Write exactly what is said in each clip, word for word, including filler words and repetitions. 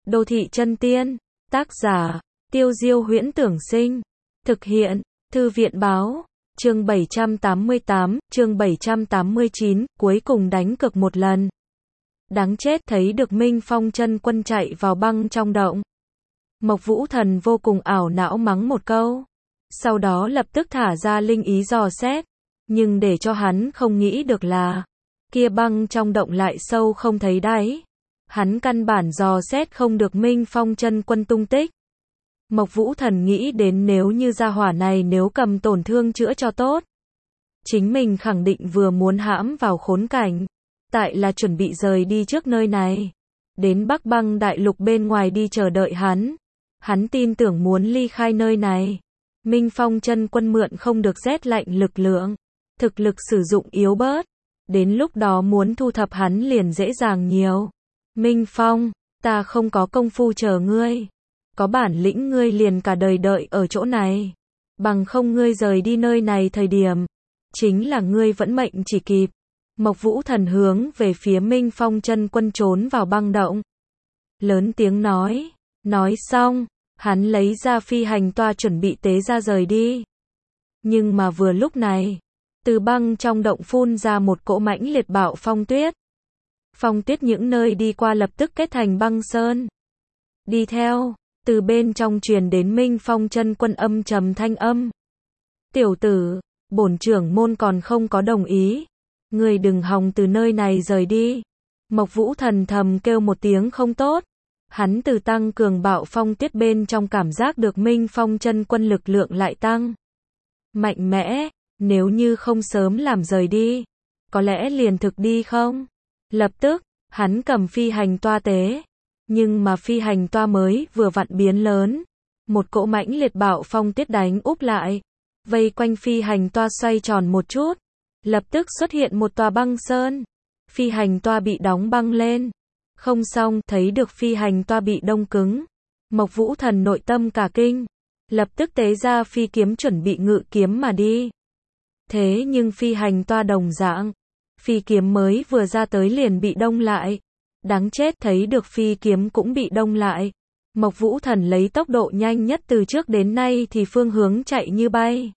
Đô thị chân tiên. Tác giả, Tiêu Diêu Huyễn Tưởng Sinh. Thực hiện, Thư viện báo. Chương bảy trăm tám mươi tám, chương bảy trăm tám mươi chín, cuối cùng đánh cược một lần. Đáng chết, thấy được Minh Phong chân quân chạy vào băng trong động. Mộc Vũ Thần vô cùng ảo não mắng một câu. Sau đó lập tức thả ra linh ý dò xét. Nhưng để cho hắn không nghĩ được là, kia băng trong động lại sâu không thấy đáy. Hắn căn bản dò xét không được Minh Phong chân quân tung tích. Mộc Vũ Thần nghĩ đến nếu như gia hỏa này nếu cầm tổn thương chữa cho tốt, chính mình khẳng định vừa muốn hãm vào khốn cảnh, tại là chuẩn bị rời đi trước nơi này, đến Bắc Băng Đại Lục bên ngoài đi chờ đợi hắn. Hắn tin tưởng muốn ly khai nơi này, Minh Phong chân quân mượn không được rét lạnh lực lượng, thực lực sử dụng yếu bớt, đến lúc đó muốn thu thập hắn liền dễ dàng nhiều. Minh Phong, ta không có công phu chờ ngươi. Có bản lĩnh ngươi liền cả đời đợi ở chỗ này. Bằng không ngươi rời đi nơi này thời điểm, chính là ngươi vẫn mệnh chỉ kịp. Mộc Vũ Thần hướng về phía Minh Phong chân quân trốn vào băng động. Lớn tiếng nói. Nói xong, hắn lấy ra phi hành toa chuẩn bị tế ra rời đi. Nhưng mà vừa lúc này, từ băng trong động phun ra một cỗ mãnh liệt bạo phong tuyết. Phong tuyết những nơi đi qua lập tức kết thành băng sơn. Đi theo, từ bên trong truyền đến Minh Phong chân quân âm trầm thanh âm. Tiểu tử, bổn trưởng môn còn không có đồng ý. Ngươi đừng hòng từ nơi này rời đi. Mộc Vũ Thần thầm kêu một tiếng không tốt. Hắn từ tăng cường bạo phong tuyết bên trong cảm giác được Minh Phong chân quân lực lượng lại tăng. Mạnh mẽ, nếu như không sớm làm rời đi, có lẽ liền thực đi không? Lập tức, hắn cầm phi hành toa tế. Nhưng mà phi hành toa mới vừa vặn biến lớn. Một cỗ mãnh liệt bạo phong tuyết đánh úp lại. Vây quanh phi hành toa xoay tròn một chút. Lập tức xuất hiện một tòa băng sơn. Phi hành toa bị đóng băng lên. Không xong, thấy được phi hành toa bị đông cứng. Mộc Vũ Thần nội tâm cả kinh. Lập tức tế ra phi kiếm chuẩn bị ngự kiếm mà đi. Thế nhưng phi hành toa đồng dạng. Phi kiếm mới vừa ra tới liền bị đông lại. Đáng chết, thấy được phi kiếm cũng bị đông lại. Mộc Vũ Thần lấy tốc độ nhanh nhất từ trước đến nay thì phương hướng chạy như bay.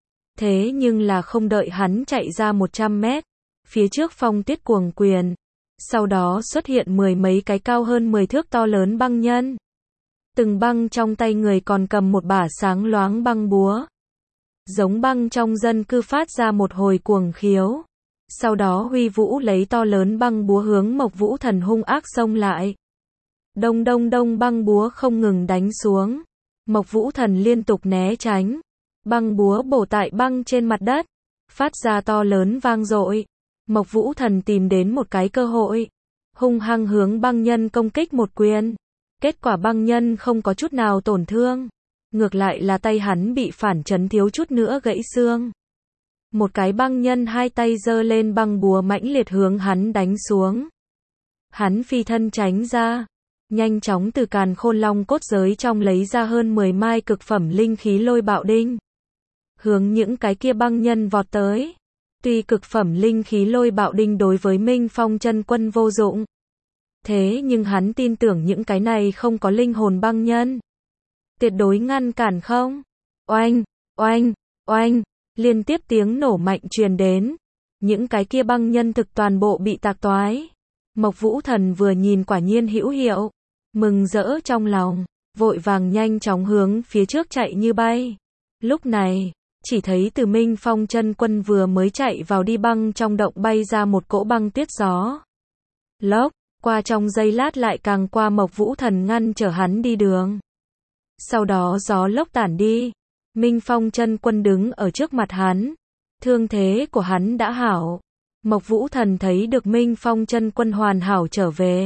Thế nhưng là không đợi hắn chạy ra một trăm mét. Phía trước phong tuyết cuồng quyền. Sau đó xuất hiện mười mấy cái cao hơn mười thước to lớn băng nhân. Từng băng trong tay người còn cầm một bả sáng loáng băng búa. Giống băng trong dân cư phát ra một hồi cuồng khiếu. Sau đó huy vũ lấy to lớn băng búa hướng Mộc Vũ Thần hung ác xông lại. Đông đông đông băng búa không ngừng đánh xuống. Mộc Vũ Thần liên tục né tránh. Băng búa bổ tại băng trên mặt đất. Phát ra to lớn vang dội. Mộc Vũ Thần tìm đến một cái cơ hội. Hung hăng hướng băng nhân công kích một quyền. Kết quả băng nhân không có chút nào tổn thương. Ngược lại là tay hắn bị phản chấn thiếu chút nữa gãy xương. Một cái băng nhân hai tay giơ lên băng búa mãnh liệt hướng hắn đánh xuống. Hắn phi thân tránh ra. Nhanh chóng từ càn khôn long cốt giới trong lấy ra hơn mười mai cực phẩm linh khí lôi bạo đinh. Hướng những cái kia băng nhân vọt tới. Tuy cực phẩm linh khí lôi bạo đinh đối với Minh Phong chân quân vô dụng. Thế nhưng hắn tin tưởng những cái này không có linh hồn băng nhân. Tuyệt đối ngăn cản không. Oanh, oanh, oanh. Liên tiếp tiếng nổ mạnh truyền đến. Những cái kia băng nhân thực toàn bộ bị tạc toái. Mộc Vũ Thần vừa nhìn quả nhiên hữu hiệu. Mừng rỡ trong lòng. Vội vàng nhanh chóng hướng phía trước chạy như bay. Lúc này, chỉ thấy từ Minh Phong chân quân vừa mới chạy vào đi băng trong động bay ra một cỗ băng tuyết gió. Lốc, qua trong giây lát lại càng qua Mộc Vũ Thần ngăn trở hắn đi đường. Sau đó gió lốc tản đi. Minh Phong chân quân đứng ở trước mặt hắn. Thương thế của hắn đã hảo. Mộc Vũ Thần thấy được Minh Phong chân quân hoàn hảo trở về.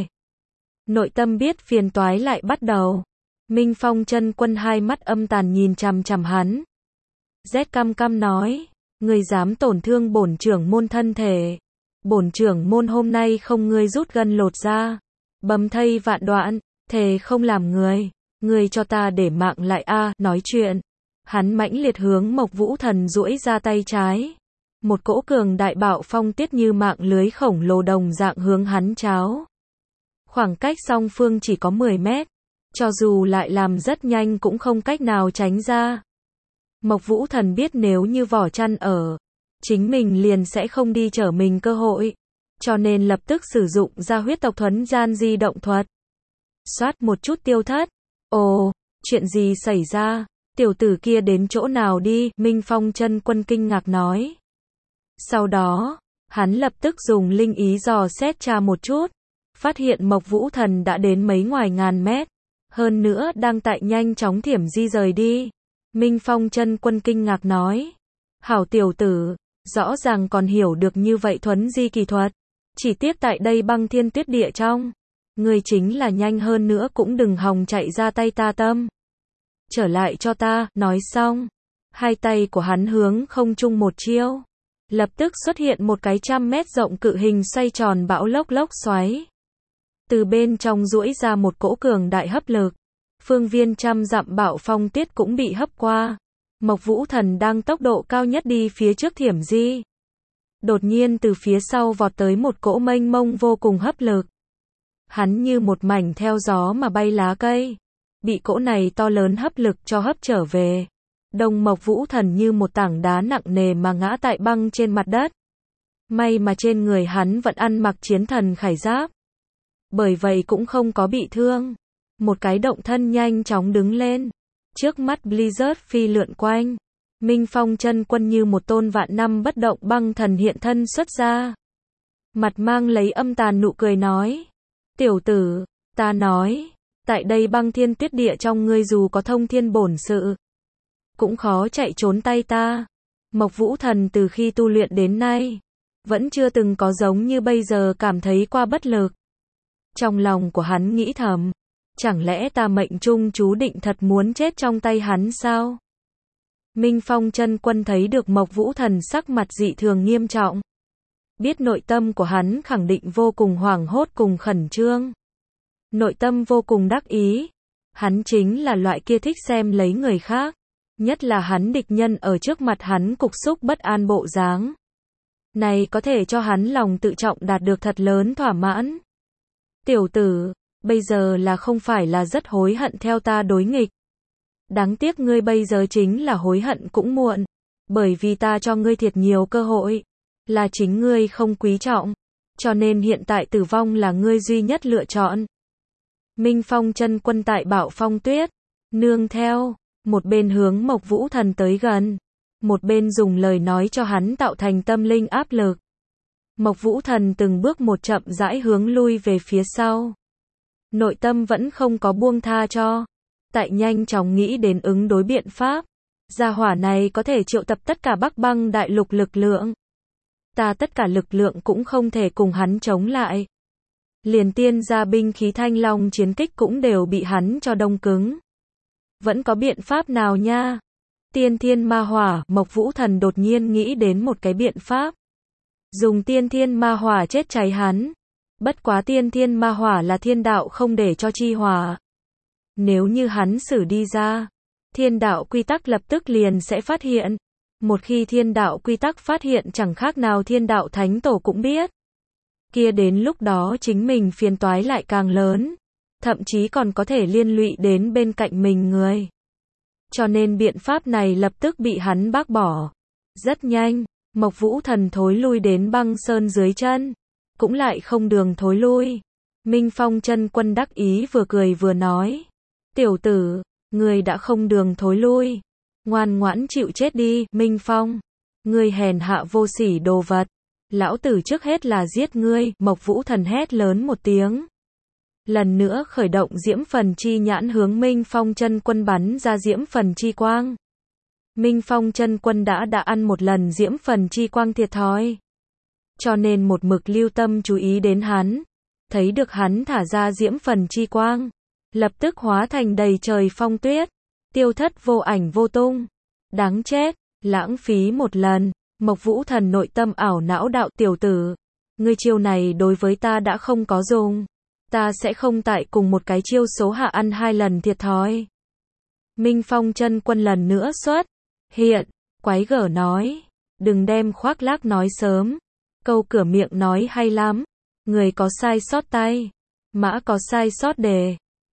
Nội tâm biết phiền toái lại bắt đầu. Minh Phong chân quân hai mắt âm tàn nhìn chằm chằm hắn. Rét căm căm nói. Ngươi dám tổn thương bổn trưởng môn thân thể. Bổn trưởng môn hôm nay không ngươi rút gân lột ra. Bầm thây vạn đoạn. Thề không làm người. Ngươi cho ta để mạng lại a. Nói chuyện. Hắn mãnh liệt hướng Mộc Vũ Thần duỗi ra tay trái. Một cỗ cường đại bạo phong tuyết như mạng lưới khổng lồ đồng dạng hướng hắn cháo. Khoảng cách song phương chỉ có mười mét. cho dù lại làm rất nhanh cũng không cách nào tránh ra. Mộc Vũ Thần biết nếu như vỏ chăn ở, chính mình liền sẽ không đi trở mình cơ hội, cho nên lập tức sử dụng ra huyết tộc thuấn gian di động thuật. Xoát một chút tiêu thất. Ồ, chuyện gì xảy ra? Tiểu tử kia đến chỗ nào đi? Minh Phong Chân Quân kinh ngạc nói. Sau đó, hắn lập tức dùng linh ý dò xét tra một chút, phát hiện Mộc Vũ Thần đã đến mấy ngoài ngàn mét, hơn nữa đang tại nhanh chóng thiểm di rời đi. Minh Phong Chân Quân kinh ngạc nói, hảo tiểu tử, rõ ràng còn hiểu được như vậy thuấn di kỳ thuật, chỉ tiếc tại đây băng thiên tuyết địa trong, ngươi chính là nhanh hơn nữa cũng đừng hòng chạy ra tay ta tâm. Trở lại cho ta, nói xong, hai tay của hắn hướng không trung một chiêu, lập tức xuất hiện một cái trăm mét rộng cự hình xoay tròn bão lốc lốc xoáy. Từ bên trong duỗi ra một cỗ cường đại hấp lực, phương viên trăm dặm bạo phong tuyết cũng bị hấp qua. Mộc Vũ Thần đang tốc độ cao nhất đi phía trước thiểm di. Đột nhiên từ phía sau vọt tới một cỗ mênh mông vô cùng hấp lực. Hắn như một mảnh theo gió mà bay lá cây, bị cỗ này to lớn hấp lực cho hấp trở về. Đông Mộc Vũ Thần như một tảng đá nặng nề mà ngã tại băng trên mặt đất. May mà trên người hắn vẫn ăn mặc chiến thần khải giáp, bởi vậy cũng không có bị thương. Một cái động thân nhanh chóng đứng lên. Trước mắt Blizzard phi lượn quanh. Minh Phong Chân Quân như một tôn vạn năm bất động băng thần hiện thân xuất ra. Mặt mang lấy âm tàn nụ cười nói. Tiểu tử, ta nói, tại đây băng thiên tuyết địa trong ngươi dù có thông thiên bổn sự, cũng khó chạy trốn tay ta. Mộc Vũ Thần từ khi tu luyện đến nay, vẫn chưa từng có giống như bây giờ cảm thấy qua bất lực. Trong lòng của hắn nghĩ thầm, chẳng lẽ ta mệnh trung chú định thật muốn chết trong tay hắn sao? Minh Phong Chân Quân thấy được Mộc Vũ Thần sắc mặt dị thường nghiêm trọng, biết nội tâm của hắn khẳng định vô cùng hoảng hốt cùng khẩn trương. Nội tâm vô cùng đắc ý, hắn chính là loại kia thích xem lấy người khác, nhất là hắn địch nhân ở trước mặt hắn cục xúc bất an bộ dáng. Này có thể cho hắn lòng tự trọng đạt được thật lớn thỏa mãn. Tiểu tử, bây giờ là không phải là rất hối hận theo ta đối nghịch. Đáng tiếc ngươi bây giờ chính là hối hận cũng muộn, bởi vì ta cho ngươi thiệt nhiều cơ hội, là chính ngươi không quý trọng, cho nên hiện tại tử vong là ngươi duy nhất lựa chọn. Minh Phong Chân Quân tại bạo phong tuyết, nương theo, một bên hướng Mộc Vũ Thần tới gần, một bên dùng lời nói cho hắn tạo thành tâm linh áp lực. Mộc Vũ Thần từng bước một chậm rãi hướng lui về phía sau. Nội tâm vẫn không có buông tha cho, tại nhanh chóng nghĩ đến ứng đối biện pháp. Gia hỏa này có thể triệu tập tất cả Bắc Băng đại lục lực lượng. Ta tất cả lực lượng cũng không thể cùng hắn chống lại. Liền tiên gia binh khí thanh long chiến kích cũng đều bị hắn cho đông cứng. Vẫn có biện pháp nào nha? Tiên thiên ma hỏa, Mộc Vũ Thần đột nhiên nghĩ đến một cái biện pháp. Dùng tiên thiên ma hỏa chết cháy hắn. Bất quá tiên thiên ma hỏa là thiên đạo không để cho chi hỏa. Nếu như hắn xử đi ra, thiên đạo quy tắc lập tức liền sẽ phát hiện. Một khi thiên đạo quy tắc phát hiện chẳng khác nào thiên đạo thánh tổ cũng biết. Kia đến lúc đó chính mình phiền toái lại càng lớn. Thậm chí còn có thể liên lụy đến bên cạnh mình người. Cho nên biện pháp này lập tức bị hắn bác bỏ. Rất nhanh, Mộc Vũ Thần thối lui đến băng sơn dưới chân. Cũng lại không đường thối lui. Minh Phong Chân Quân đắc ý vừa cười vừa nói. Tiểu tử, ngươi đã không đường thối lui. Ngoan ngoãn chịu chết đi, Minh Phong. Ngươi hèn hạ vô sỉ đồ vật. Lão tử trước hết là giết ngươi, Mộc Vũ Thần hét lớn một tiếng. Lần nữa khởi động diễm phần chi nhãn hướng Minh Phong Chân Quân bắn ra diễm phần chi quang. Minh Phong Chân Quân đã đã ăn một lần diễm phần chi quang thiệt thòi. Cho nên một mực lưu tâm chú ý đến hắn. Thấy được hắn thả ra diễm phần chi quang. Lập tức hóa thành đầy trời phong tuyết. Tiêu thất vô ảnh vô tung. Đáng chết, lãng phí một lần. Mộc Vũ Thần nội tâm ảo não đạo tiểu tử. Ngươi chiêu này đối với ta đã không có dùng. Ta sẽ không tại cùng một cái chiêu số hạ ăn hai lần thiệt thòi. Minh Phong Chân Quân lần nữa xuất hiện, quái gở nói. Đừng đem khoác lác nói sớm. Câu cửa miệng nói hay lắm. Người có sai sót tay. Mã có sai sót đề.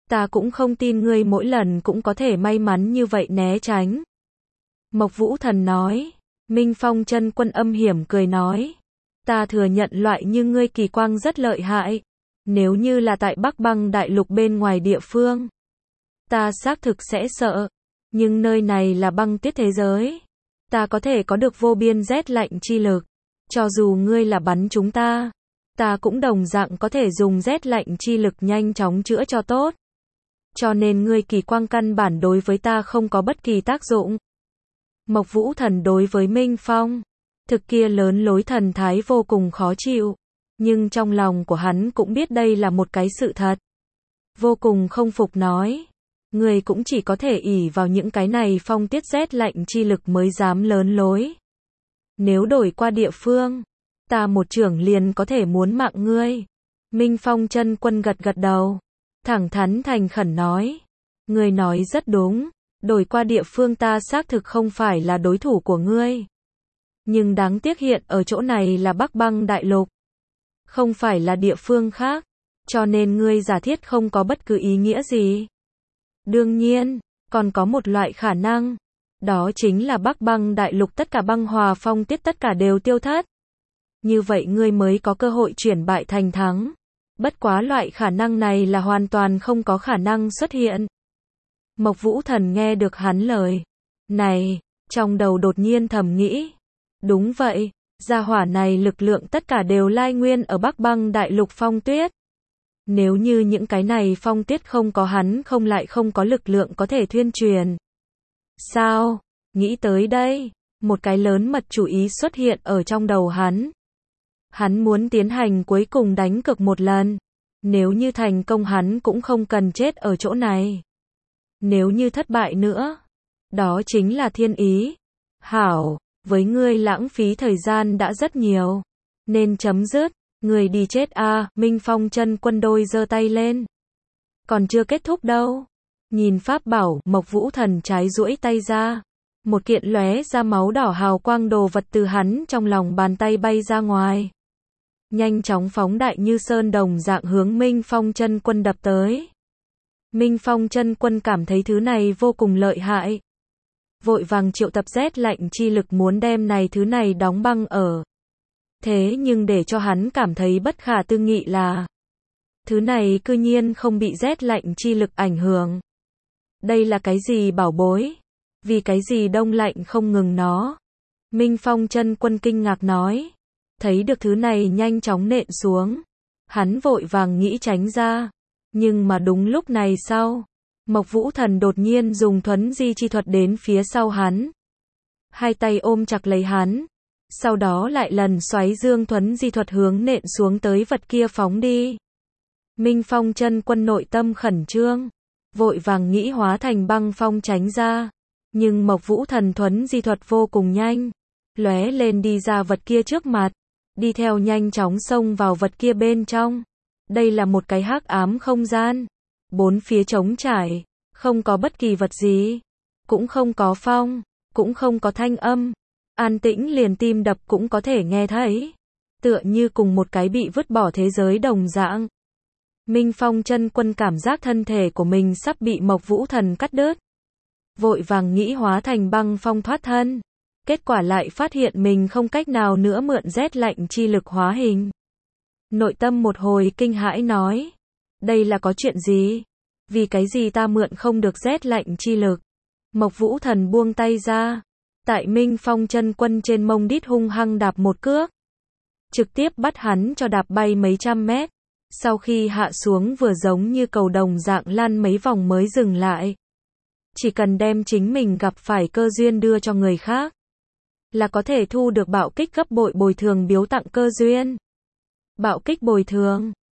Ta cũng không tin ngươi mỗi lần cũng có thể may mắn như vậy né tránh. Mộc Vũ Thần nói. Minh Phong Chân Quân âm hiểm cười nói. Ta thừa nhận loại như ngươi kỳ quang rất lợi hại. Nếu như là tại Bắc Băng Đại Lục bên ngoài địa phương, ta xác thực sẽ sợ. Nhưng nơi này là băng tuyết thế giới. Ta có thể có được vô biên rét lạnh chi lực. Cho dù ngươi là bắn chúng ta, ta cũng đồng dạng có thể dùng rét lạnh chi lực nhanh chóng chữa cho tốt. Cho nên ngươi kỳ quang căn bản đối với ta không có bất kỳ tác dụng. Mộc Vũ Thần đối với Minh Phong thực kia lớn lối thần thái vô cùng khó chịu. Nhưng trong lòng của hắn cũng biết đây là một cái sự thật. Vô cùng không phục nói. Người cũng chỉ có thể ỷ vào những cái này phong tiết rét lạnh chi lực mới dám lớn lối. Nếu đổi qua địa phương, ta một trưởng liền có thể muốn mạng ngươi. Minh Phong Chân Quân gật gật đầu. Thẳng thắn thành khẩn nói. Ngươi nói rất đúng. Đổi qua địa phương ta xác thực không phải là đối thủ của ngươi. Nhưng đáng tiếc hiện ở chỗ này là Bắc Băng Đại Lục. Không phải là địa phương khác. Cho nên ngươi giả thiết không có bất cứ ý nghĩa gì. Đương nhiên, còn có một loại khả năng. Đó chính là Bắc Băng Đại Lục tất cả băng hòa phong tiết tất cả đều tiêu thất. Như vậy ngươi mới có cơ hội chuyển bại thành thắng. Bất quá loại khả năng này là hoàn toàn không có khả năng xuất hiện. Mộc Vũ Thần nghe được hắn lời này, trong đầu đột nhiên thầm nghĩ. Đúng vậy, gia hỏa này lực lượng tất cả đều lai nguyên ở Bắc Băng Đại Lục phong tuyết. Nếu như những cái này phong tuyết không có hắn không lại không có lực lượng có thể thuyên truyền. Sao? Nghĩ tới đây, một cái lớn mật chủ ý xuất hiện ở trong đầu hắn. Hắn muốn tiến hành cuối cùng đánh cược một lần. Nếu như thành công hắn cũng không cần chết ở chỗ này. Nếu như thất bại nữa, đó chính là thiên ý. Hảo, với ngươi lãng phí thời gian đã rất nhiều. Nên chấm dứt. Người đi chết a à, Minh Phong Chân Quân đôi giơ tay lên. Còn chưa kết thúc đâu. Nhìn pháp bảo, Mộc Vũ Thần trái duỗi tay ra. Một kiện lóe ra máu đỏ hào quang đồ vật từ hắn trong lòng bàn tay bay ra ngoài. Nhanh chóng phóng đại như sơn đồng dạng hướng Minh Phong Chân Quân đập tới. Minh Phong Chân Quân cảm thấy thứ này vô cùng lợi hại. Vội vàng triệu tập rét lạnh chi lực muốn đem này thứ này đóng băng ở. Thế nhưng để cho hắn cảm thấy bất khả tư nghị là thứ này cư nhiên không bị rét lạnh chi lực ảnh hưởng. Đây là cái gì bảo bối? Vì cái gì đông lạnh không ngừng nó? Minh Phong Chân Quân kinh ngạc nói. Thấy được thứ này nhanh chóng nện xuống. Hắn vội vàng nghĩ tránh ra. Nhưng mà đúng lúc này sau, Mộc Vũ Thần đột nhiên dùng thuấn di chi thuật đến phía sau hắn. Hai tay ôm chặt lấy hắn. Sau đó lại lần xoáy dương thuấn di thuật hướng nện xuống tới vật kia phóng đi. Minh Phong Chân Quân nội tâm khẩn trương, vội vàng nghĩ hóa thành băng phong tránh ra. Nhưng Mộc Vũ Thần thuấn di thuật vô cùng nhanh, lóe lên đi ra vật kia trước mặt, đi theo nhanh chóng xông vào vật kia bên trong. Đây là một cái hắc ám không gian, bốn phía trống trải, không có bất kỳ vật gì, cũng không có phong, cũng không có thanh âm. An tĩnh liền tim đập cũng có thể nghe thấy. Tựa như cùng một cái bị vứt bỏ thế giới đồng dạng. Minh Phong Chân Quân cảm giác thân thể của mình sắp bị Mộc Vũ Thần cắt đứt. Vội vàng nghĩ hóa thành băng phong thoát thân. Kết quả lại phát hiện mình không cách nào nữa mượn rét lạnh chi lực hóa hình. Nội tâm một hồi kinh hãi nói. Đây là có chuyện gì? Vì cái gì ta mượn không được rét lạnh chi lực? Mộc Vũ Thần buông tay ra. Tại Minh Phong Chân Quân trên mông đít hung hăng đạp một cước. Trực tiếp bắt hắn cho đạp bay mấy trăm mét. Sau khi hạ xuống vừa giống như cầu đồng dạng lăn mấy vòng mới dừng lại. Chỉ cần đem chính mình gặp phải cơ duyên đưa cho người khác, là có thể thu được bạo kích gấp bội bồi thường biếu tặng cơ duyên. Bạo kích bồi thường.